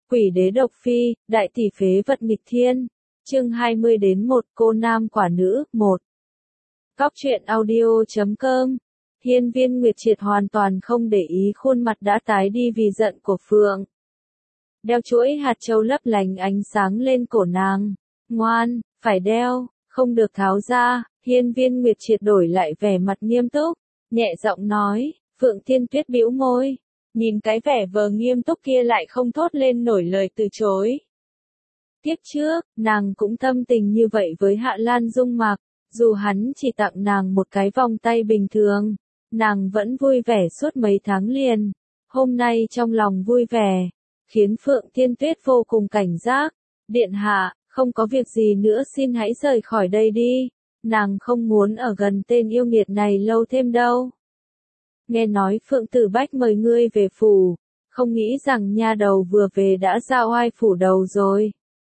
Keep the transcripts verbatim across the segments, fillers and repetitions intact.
Quỷ đế độc phi, đại tỷ phế vật nghịch thiên. Chương hai mươi đến một cô nam quả nữ, một. Góc truyện audio chấm com. Hiên Viên Nguyệt Triệt hoàn toàn không để ý khuôn mặt đã tái đi vì giận của Phượng. Đeo chuỗi hạt châu lấp lánh ánh sáng lên cổ nàng. Ngoan, phải đeo, không được tháo ra. Hiên Viên Nguyệt Triệt đổi lại vẻ mặt nghiêm túc, nhẹ giọng nói. Phượng Thiên Tuyết bĩu môi, nhìn cái vẻ vờ nghiêm túc kia lại không thốt lên nổi lời từ chối. Tiếp trước, nàng cũng tâm tình như vậy với Hạ Lan Dung Mạc, dù hắn chỉ tặng nàng một cái vòng tay bình thường, nàng vẫn vui vẻ suốt mấy tháng liền. Hôm nay trong lòng vui vẻ, khiến Phượng Thiên Tuyết vô cùng cảnh giác. Điện hạ, không có việc gì nữa xin hãy rời khỏi đây đi, nàng không muốn ở gần tên yêu nghiệt này lâu thêm đâu. Nghe nói Phượng Tử Bách mời ngươi về phủ, không nghĩ rằng nha đầu vừa về đã ra oai phủ đầu rồi.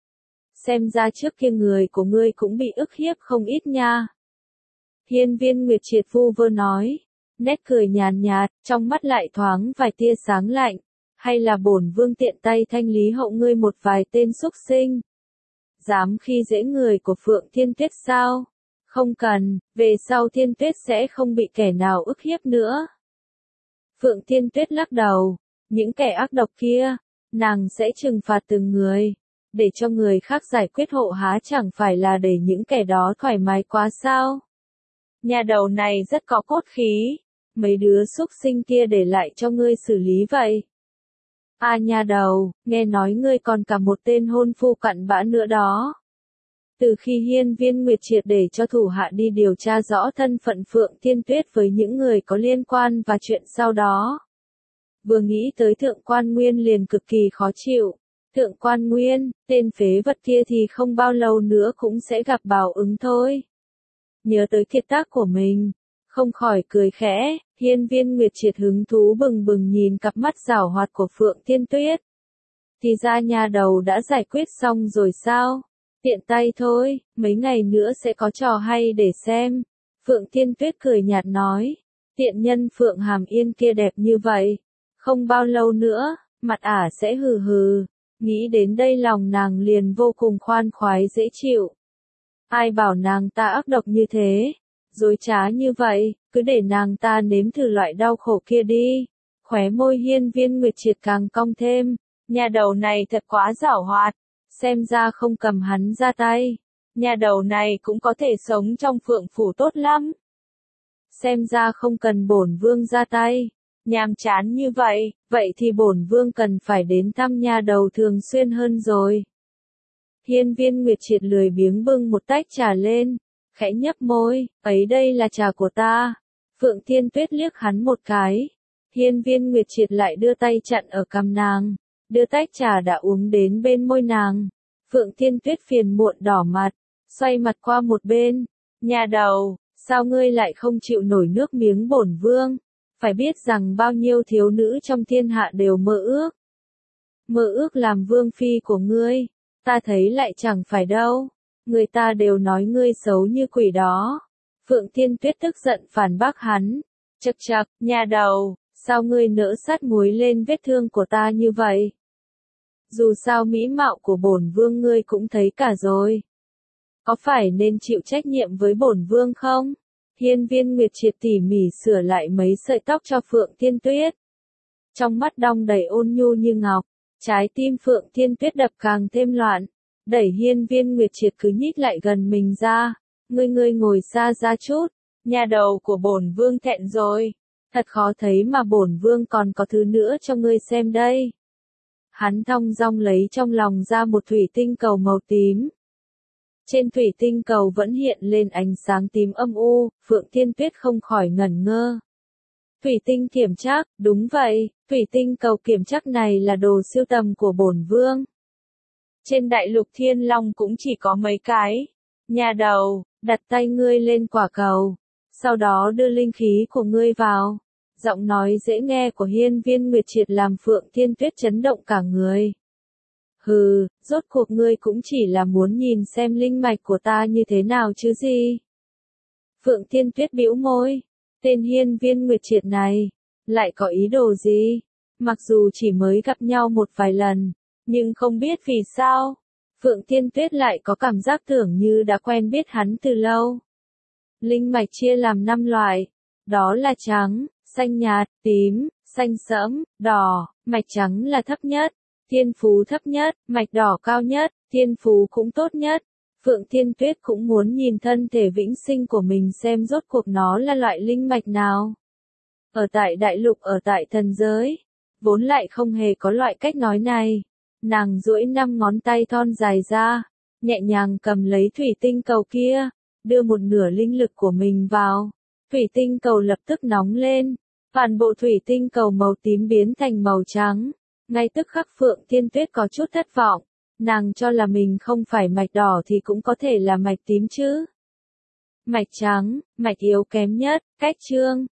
Xem ra trước kia người của ngươi cũng bị ức hiếp không ít nha. Hiên Viên Nguyệt Triệt vu vơ nói, nét cười nhàn nhạt, trong mắt lại thoáng vài tia sáng lạnh. Hay là bổn vương tiện tay thanh lý hậu ngươi một vài tên xúc sinh? Dám khi dễ người của Phượng Thiên Tuyết sao? Không cần, về sau Thiên Tuyết sẽ không bị kẻ nào ức hiếp nữa. Phượng Thiên Tuyết lắc đầu, những kẻ ác độc kia, nàng sẽ trừng phạt từng người, để cho người khác giải quyết hộ há chẳng phải là để những kẻ đó thoải mái quá sao? Nhà đầu này rất có cốt khí, mấy đứa xúc sinh kia để lại cho ngươi xử lý vậy. À nhà đầu, nghe nói ngươi còn cả một tên hôn phu cặn bã nữa đó. Từ khi Hiên Viên Nguyệt Triệt để cho thủ hạ đi điều tra rõ thân phận Phượng Thiên Tuyết với những người có liên quan và chuyện sau đó, vừa nghĩ tới Thượng Quan Nguyên liền cực kỳ khó chịu. Thượng Quan Nguyên, tên phế vật kia thì không bao lâu nữa cũng sẽ gặp báo ứng thôi. Nhớ tới kiệt tác của mình, không khỏi cười khẽ. Hiên Viên Nguyệt Triệt hứng thú bừng bừng nhìn cặp mắt giảo hoạt của Phượng Thiên Tuyết. Thì ra nhà đầu đã giải quyết xong rồi sao? Tiện tay thôi, mấy ngày nữa sẽ có trò hay để xem. Phượng Thiên Tuyết cười nhạt nói, tiện nhân Phượng Hàm Yên kia đẹp như vậy, không bao lâu nữa, mặt ả sẽ hừ hừ. Nghĩ đến đây lòng nàng liền vô cùng khoan khoái dễ chịu. Ai bảo nàng ta ác độc như thế, dối trá như vậy, cứ để nàng ta nếm thử loại đau khổ kia đi. Khóe môi Hiên Viên Nguyệt Triệt càng cong thêm, nhà đầu này thật quá giảo hoạt. Xem ra không cầm hắn ra tay, nhà đầu này cũng có thể sống trong Phượng phủ tốt lắm. Xem ra không cần bổn vương ra tay, nhàm chán như vậy, vậy thì bổn vương cần phải đến thăm nhà đầu thường xuyên hơn rồi. Hiên Viên Nguyệt Triệt lười biếng bưng một tách trà lên, khẽ nhấp môi, ấy đây là trà của ta. Phượng Thiên Tuyết liếc hắn một cái, Hiên Viên Nguyệt Triệt lại đưa tay chặn ở cằm nàng, đưa tách trà đã uống đến bên môi nàng. Phượng Thiên Tuyết phiền muộn đỏ mặt, xoay mặt qua một bên. Nhà đầu, sao ngươi lại không chịu nổi nước miếng bổn vương? Phải biết rằng bao nhiêu thiếu nữ trong thiên hạ đều mơ ước. Mơ ước làm vương phi của ngươi, ta thấy lại chẳng phải đâu. Người ta đều nói ngươi xấu như quỷ đó. Phượng Thiên Tuyết tức giận phản bác hắn. Chậc chậc, nhà đầu, sao ngươi nỡ sát muối lên vết thương của ta như vậy? Dù sao mỹ mạo của bổn vương ngươi cũng thấy cả rồi. Có phải nên chịu trách nhiệm với bổn vương không? Hiên Viên Nguyệt Triệt tỉ mỉ sửa lại mấy sợi tóc cho Phượng Thiên Tuyết. Trong mắt đong đầy ôn nhu như ngọc, trái tim Phượng Thiên Tuyết đập càng thêm loạn. Đẩy Hiên Viên Nguyệt Triệt cứ nhích lại gần mình ra. Ngươi ngươi ngồi xa ra chút, nhà đầu của bổn vương thẹn rồi. Thật khó thấy mà bổn vương còn có thứ nữa cho ngươi xem đây. Hắn thong dong lấy trong lòng ra một thủy tinh cầu màu tím. Trên thủy tinh cầu vẫn hiện lên ánh sáng tím âm u, Phượng Thiên Tuyết không khỏi ngẩn ngơ. Thủy tinh kiểm trắc, đúng vậy, thủy tinh cầu kiểm trắc này là đồ sưu tầm của bổn vương. Trên đại lục Thiên Long cũng chỉ có mấy cái. Nhà đầu, đặt tay ngươi lên quả cầu, sau đó đưa linh khí của ngươi vào. Giọng nói dễ nghe của Hiên Viên Nguyệt Triệt làm Phượng Thiên Tuyết chấn động cả người. Hừ, rốt cuộc ngươi cũng chỉ là muốn nhìn xem linh mạch của ta như thế nào chứ gì. Phượng Thiên Tuyết bĩu môi, tên Hiên Viên Nguyệt Triệt này, lại có ý đồ gì? Mặc dù chỉ mới gặp nhau một vài lần, Nhưng không biết vì sao, Phượng Thiên Tuyết lại có cảm giác tưởng như đã quen biết hắn từ lâu. Linh mạch chia làm năm loại, đó là trắng, xanh nhạt, tím, xanh sẫm, đỏ, mạch trắng là thấp nhất, thiên phú thấp nhất, mạch đỏ cao nhất, thiên phú cũng tốt nhất. Phượng Thiên Tuyết cũng muốn nhìn thân thể vĩnh sinh của mình xem rốt cuộc nó là loại linh mạch nào. Ở tại đại lục ở tại thần giới, vốn lại không hề có loại cách nói này. Nàng duỗi năm ngón tay thon dài ra, nhẹ nhàng cầm lấy thủy tinh cầu kia, đưa một nửa linh lực của mình vào. Thủy tinh cầu lập tức nóng lên, toàn bộ thủy tinh cầu màu tím biến thành màu trắng. Ngay tức khắc Phượng Thiên Tuyết có chút thất vọng, nàng cho là mình không phải mạch đỏ thì cũng có thể là mạch tím chứ. Mạch trắng, mạch yếu kém nhất, cách chương,